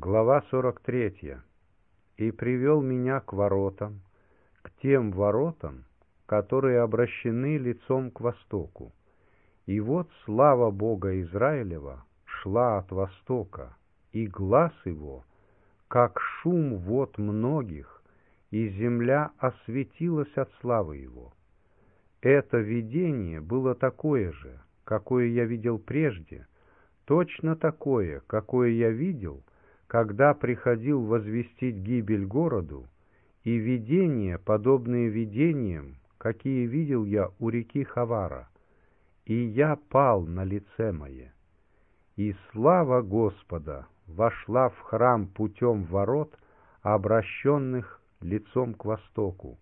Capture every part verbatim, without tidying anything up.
Глава сорок третья. «И привел меня к воротам, к тем воротам, которые обращены лицом к востоку. И вот слава Бога Израилева шла от востока, и глас его, как шум вод многих, и земля осветилась от славы его. Это видение было такое же, какое я видел прежде, точно такое, какое я видел, когда приходил возвестить гибель городу, и видения, подобные видениям, какие видел я у реки Хавара, и я пал на лице мое. И слава Господа вошла в храм путем ворот, обращенных лицом к востоку.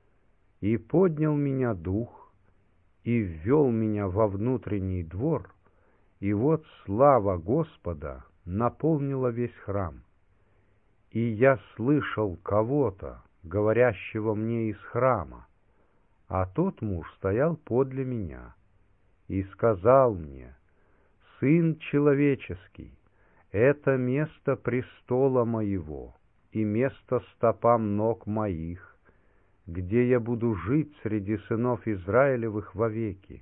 И поднял меня дух, и ввел меня во внутренний двор, и вот слава Господа наполнила весь храм. И я слышал кого-то, говорящего мне из храма, а тот муж стоял подле меня, и сказал мне: «Сын человеческий, это место престола моего и место стопам ног моих, где я буду жить среди сынов Израилевых вовеки.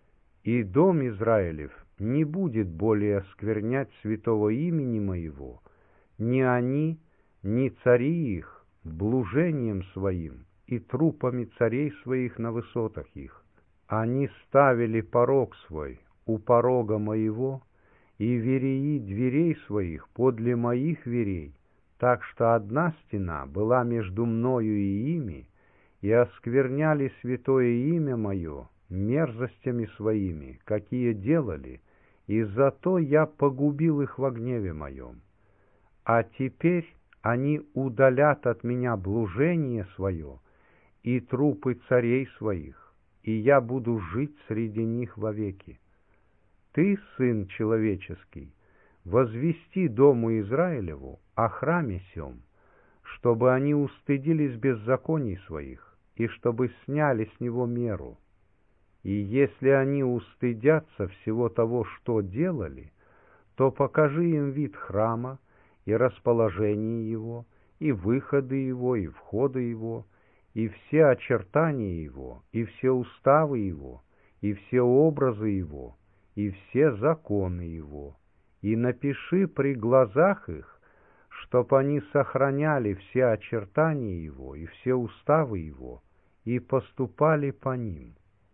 И дом Израилев не будет более осквернять святого имени моего, ни они, ни цари их, блужением своим и трупами царей своих на высотах их. Они ставили порог свой у порога моего, и вереи дверей своих подле моих верей, так что одна стена была между мною и ими, и оскверняли святое имя мое мерзостями своими, какие делали, и зато я погубил их во гневе моем. А теперь они удалят от меня блужение свое и трупы царей своих, и я буду жить среди них вовеки. Ты, сын человеческий, возвести дому Израилеву о храме сем, чтобы они устыдились беззаконий своих, и чтобы сняли с него меру. И если они устыдятся всего того, что делали, то покажи им вид храма, и расположение его, и выходы его, и входы его, и все очертания его, и все уставы его, и все образы его, и все законы его, и напиши при глазах их, чтоб они сохраняли все очертания его и все уставы его, и поступали по ним.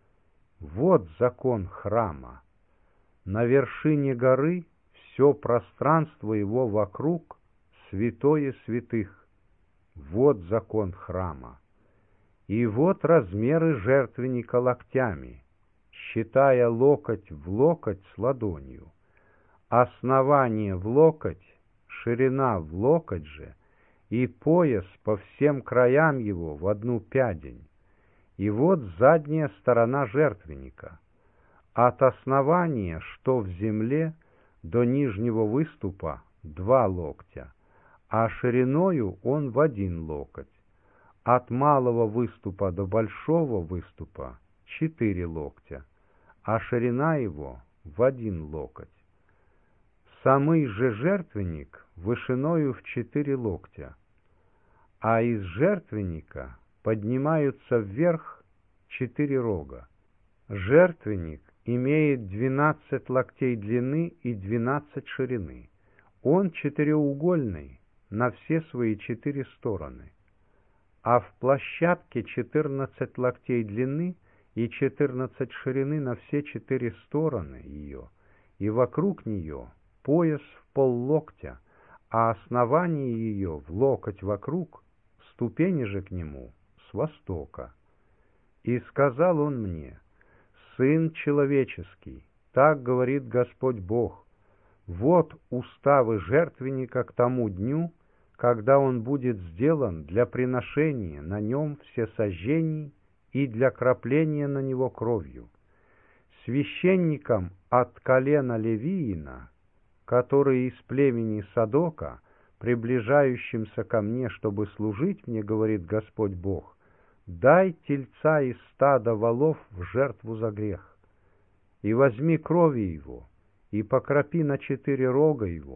Вот закон храма. На вершине горы все пространство его вокруг святое святых. Вот закон храма. И вот размеры жертвенника локтями, считая локоть в локоть с ладонью, основание в локоть, ширина в локоть же, и пояс по всем краям его в одну пядень. И вот задняя сторона жертвенника, от основания, что в земле, до нижнего выступа два локтя, а шириною он в один локоть, от малого выступа до большого выступа четыре локтя, а ширина его в один локоть. Самый же жертвенник вышиною в четыре локтя, а из жертвенника поднимаются вверх четыре рога. Жертвенник имеет двенадцать локтей длины и двенадцать ширины. Он четыреугольный на все свои четыре стороны, а в площадке четырнадцать локтей длины и четырнадцать ширины на все четыре стороны ее, и вокруг нее пояс в поллоктя, а основание ее в локоть вокруг, ступени же к нему с востока. И сказал он мне: «Сын человеческий, так говорит Господь Бог, вот уставы жертвенника к тому дню, когда он будет сделан для приношения на нем всесожжений и для крапления на него кровью. Священникам от колена Левиина, которые из племени Садока, приближающимся ко мне, чтобы служить мне, говорит Господь Бог, дай тельца из стада волов в жертву за грех, и возьми крови его, и покропи на четыре рога его,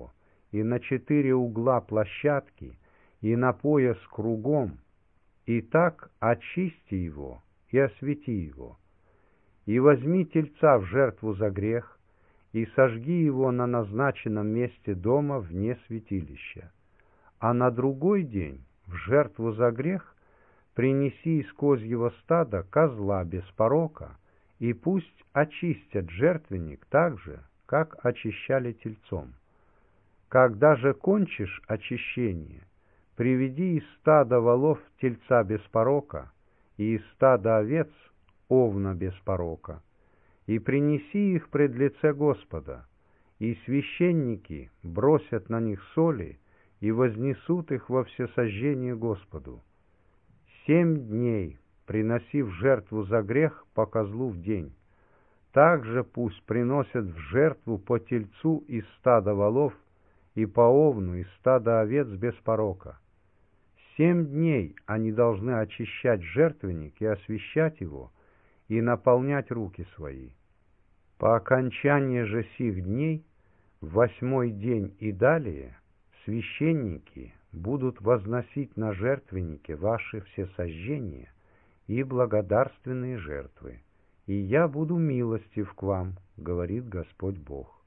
и на четыре угла площадки, и на пояс кругом, и так очисти его и освети его. И возьми тельца в жертву за грех, и сожги его на назначенном месте дома вне святилища. А на другой день в жертву за грех принеси из козьего стада козла без порока, и пусть очистят жертвенник так же, как очищали тельцом. Когда же кончишь очищение, приведи из стада волов тельца без порока, и из стада овец овна без порока, и принеси их пред лице Господа, и священники бросят на них соли и вознесут их во всесожжение Господу. Семь дней приноси в жертву за грех по козлу в день. Также пусть приносят в жертву по тельцу из стада волов и по овну из стада овец без порока. Семь дней они должны очищать жертвенник и освящать его, и наполнять руки свои. По окончании же сих дней, в восьмой день и далее, священники будут возносить на жертвеннике ваши всесожжения и благодарственные жертвы, и я буду милостив к вам, говорит Господь Бог.